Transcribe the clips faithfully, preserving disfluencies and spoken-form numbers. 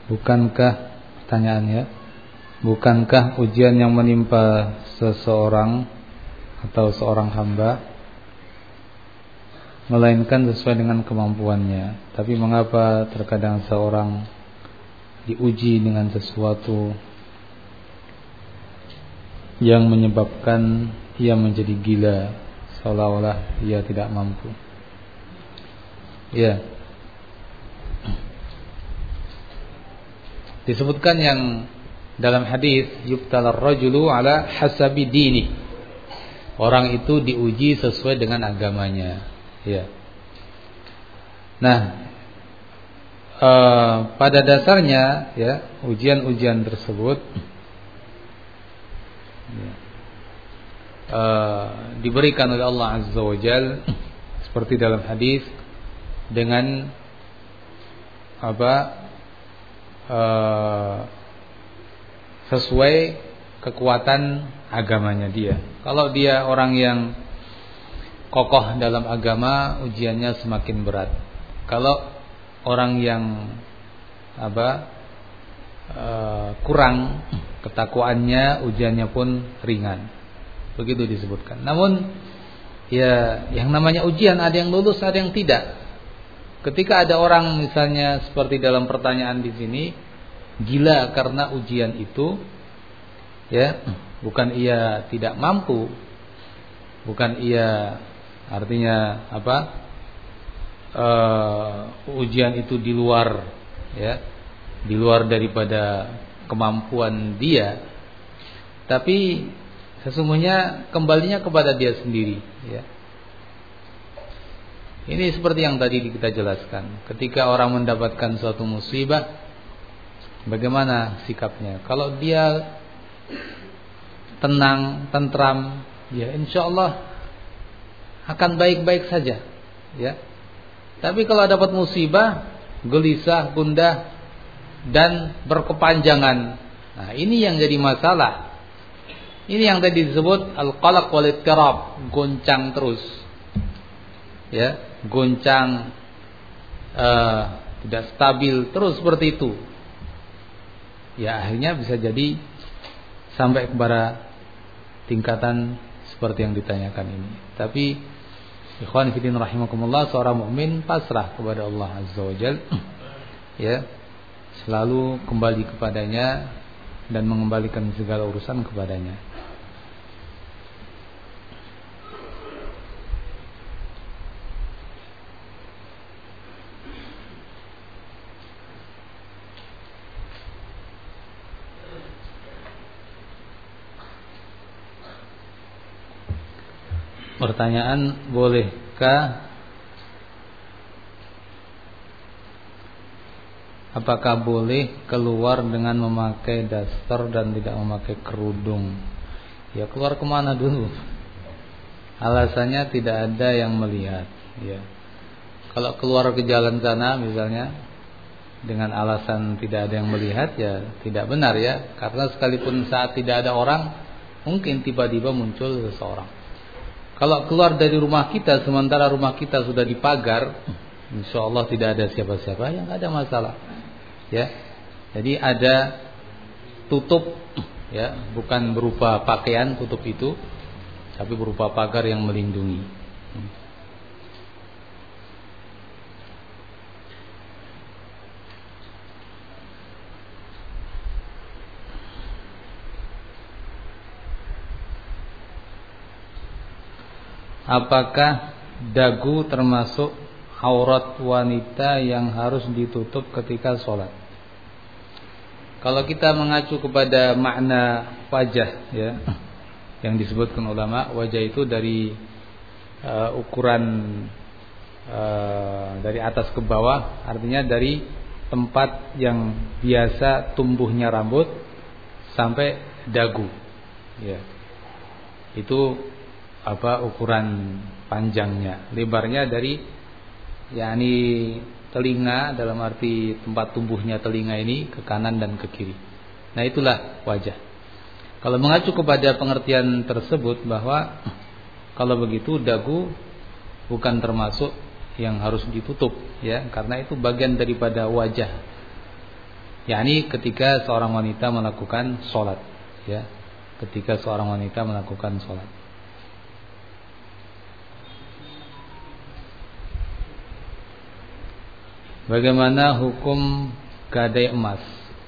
bukankah pertanyaannya, bukankah ujian yang menimpa seseorang atau seorang hamba melainkan sesuai dengan kemampuannya, tapi mengapa terkadang seorang diuji dengan sesuatu yang menyebabkan ia menjadi gila, seolah-olah ia tidak mampu? Ya, disebutkan yang dalam hadis, yubtalar rajulu ala hasabi dini, orang itu diuji sesuai dengan agamanya. Ya. Nah, e, pada dasarnya ya, ujian-ujian tersebut ya, e, diberikan oleh Allah Azza wa Jalla seperti dalam hadis dengan apa? E, sesuai kekuatan agamanya dia. Kalau dia orang yang kokoh dalam agama, ujiannya semakin berat. Kalau orang yang apa uh, kurang ketakwaannya, ujiannya pun ringan. Begitu disebutkan. Namun ya, yang namanya ujian ada yang lulus, ada yang tidak. Ketika ada orang misalnya seperti dalam pertanyaan di sini, gila karena ujian itu, ya, bukan ia tidak mampu, bukan ia artinya apa uh, ujian itu di luar, ya, di luar daripada kemampuan dia, tapi sesungguhnya kembalinya kepada dia sendiri, ya. Ini seperti yang tadi kita jelaskan. Ketika orang mendapatkan suatu musibah, bagaimana sikapnya? Kalau dia tenang, tentram, ya insya Allah akan baik-baik saja, ya. Tapi kalau dapat musibah, gelisah, gundah, dan berkepanjangan, nah ini yang jadi masalah. Ini yang tadi disebut al-qalaq wal ittirab, goncang terus, ya, goncang, uh, tidak stabil terus seperti itu. Ya akhirnya bisa jadi sampai kepada tingkatan seperti yang ditanyakan ini. Tapi ikhwan fillah rahimakumullah, seorang mukmin pasrah kepada Allah Azza wa Jalla, ya, selalu kembali kepadanya dan mengembalikan segala urusan kepadanya. Pertanyaan, bolehkah apakah boleh keluar dengan memakai daster dan tidak memakai kerudung? Ya, keluar kemana dulu? Alasannya tidak ada yang melihat, ya. Kalau keluar ke jalan sana misalnya dengan alasan tidak ada yang melihat, ya tidak benar, ya. Karena sekalipun saat tidak ada orang, mungkin tiba-tiba muncul seseorang. Kalau keluar dari rumah kita sementara rumah kita sudah dipagar, insya Allah tidak ada siapa-siapa, yang ada masalah, ya. Jadi ada tutup, ya, bukan berupa pakaian tutup itu, tapi berupa pagar yang melindungi. Apakah dagu termasuk aurat wanita yang harus ditutup ketika sholat? Kalau kita mengacu kepada makna wajah, ya, yang disebutkan ulama, wajah itu dari uh, ukuran uh, dari atas ke bawah, artinya dari tempat yang biasa tumbuhnya rambut sampai dagu, ya. Itu apa ukuran panjangnya, lebarnya dari yakni telinga, dalam arti tempat tumbuhnya telinga ini ke kanan dan ke kiri. Nah, itulah wajah. Kalau mengacu kepada pengertian tersebut bahwa kalau begitu dagu bukan termasuk yang harus ditutup, ya, karena itu bagian daripada wajah. yakni ketika seorang wanita melakukan sholat, ya, ketika seorang wanita melakukan sholat. Bagaimana hukum gadai emas?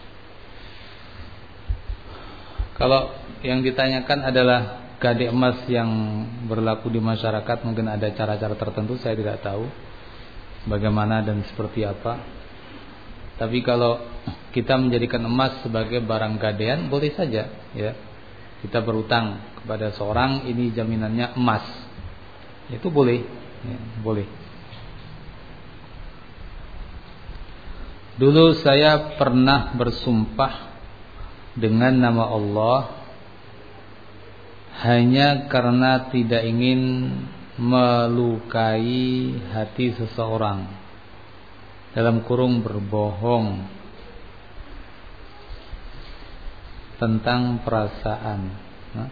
Kalau yang ditanyakan adalah gadai emas yang berlaku di masyarakat, mungkin ada cara-cara tertentu, saya tidak tahu bagaimana dan seperti apa. Tapi kalau kita menjadikan emas sebagai barang gadaian, boleh saja, ya. Kita berutang kepada seorang, ini jaminannya emas, itu boleh, ya, boleh. Dulu saya pernah bersumpah dengan nama Allah hanya karena tidak ingin melukai hati seseorang, dalam kurung berbohong tentang perasaan. Nah,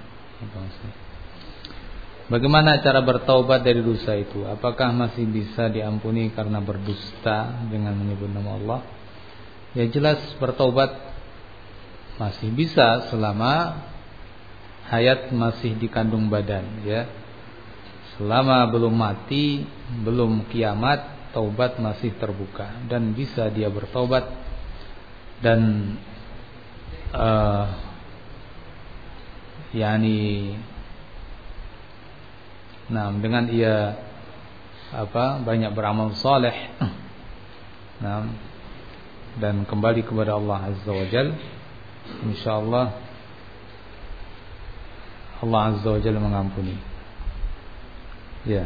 bagaimana cara bertaubat dari dosa itu? Apakah masih bisa diampuni karena berdusta dengan menyebut nama Allah? Ya jelas bertaubat masih bisa selama hayat masih di kandung badan, ya. Selama belum mati, belum kiamat, taubat masih terbuka dan bisa dia bertaubat dan uh, yakni nah dengan ia apa banyak beramal saleh, nah, dan kembali kepada Allah Azza wa Jalla, insyaallah Allah Azza wa Jalla mengampuni. Ya.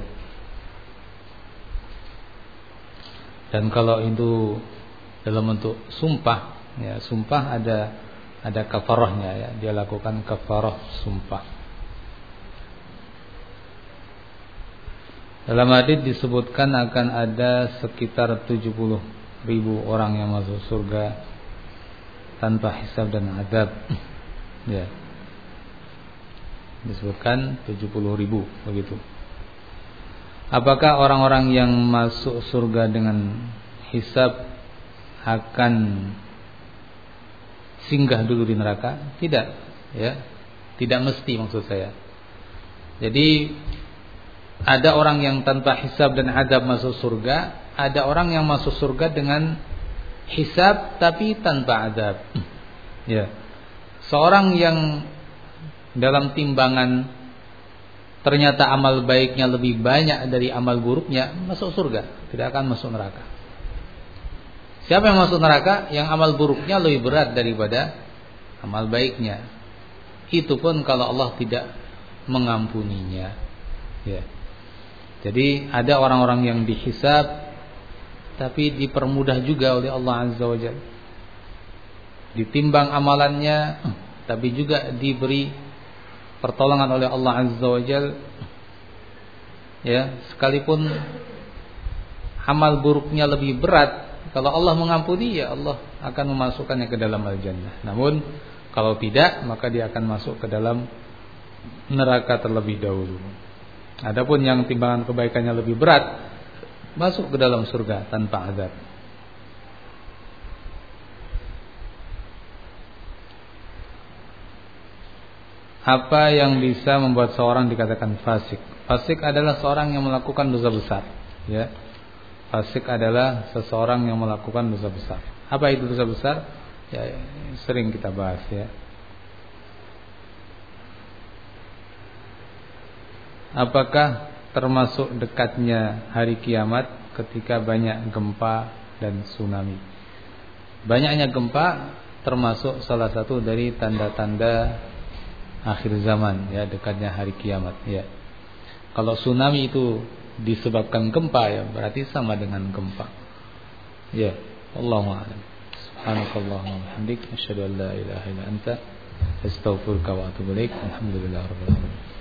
Dan kalau itu dalam bentuk sumpah, ya, sumpah ada ada kafarahnya, ya, dia lakukan kafarah sumpah. Dalam hadis disebutkan akan ada sekitar tujuh puluh ribu orang yang masuk surga tanpa hisab dan azab. Ya. Disebutkan tujuh puluh ribu begitu. Apakah orang-orang yang masuk surga dengan hisab akan singgah dulu di neraka? Tidak, ya. Tidak mesti maksud saya. Jadi ada orang yang tanpa hisab dan azab masuk surga, ada orang yang masuk surga dengan hisab tapi tanpa azab. Ya. Seorang yang dalam timbangan ternyata amal baiknya lebih banyak dari amal buruknya, masuk surga, tidak akan masuk neraka. Siapa yang masuk neraka? Yang amal buruknya lebih berat daripada amal baiknya. Itu pun kalau Allah tidak mengampuninya. Ya. Jadi ada orang-orang yang dihisab tapi dipermudah juga oleh Allah Azza wa Jalla. Ditimbang amalannya tapi juga diberi pertolongan oleh Allah Azza wa Jalla. Ya, sekalipun amal buruknya lebih berat, kalau Allah mengampuni, ya Allah akan memasukkannya ke dalam al-jannah. Namun kalau tidak, maka dia akan masuk ke dalam neraka terlebih dahulu. Adapun yang timbangan kebaikannya lebih berat, masuk ke dalam surga tanpa azab. Apa yang bisa membuat seorang dikatakan fasik? Fasik adalah seorang yang melakukan dosa besar, ya. Fasik adalah seseorang yang melakukan dosa besar. Apa itu dosa besar? Ya, sering kita bahas, ya. Apakah termasuk dekatnya hari kiamat ketika banyak gempa dan tsunami? Banyaknya gempa termasuk salah satu dari tanda-tanda akhir zaman, ya, dekatnya hari kiamat, ya. Kalau tsunami itu disebabkan gempa, ya berarti sama dengan gempa. Ya, Allahu a'lam. Subhanakallahumma wa bihamdika asyhadu an la ilaha illa anta astaghfiruka wa atubu ilaik. Alhamdulillahirabbil alamin.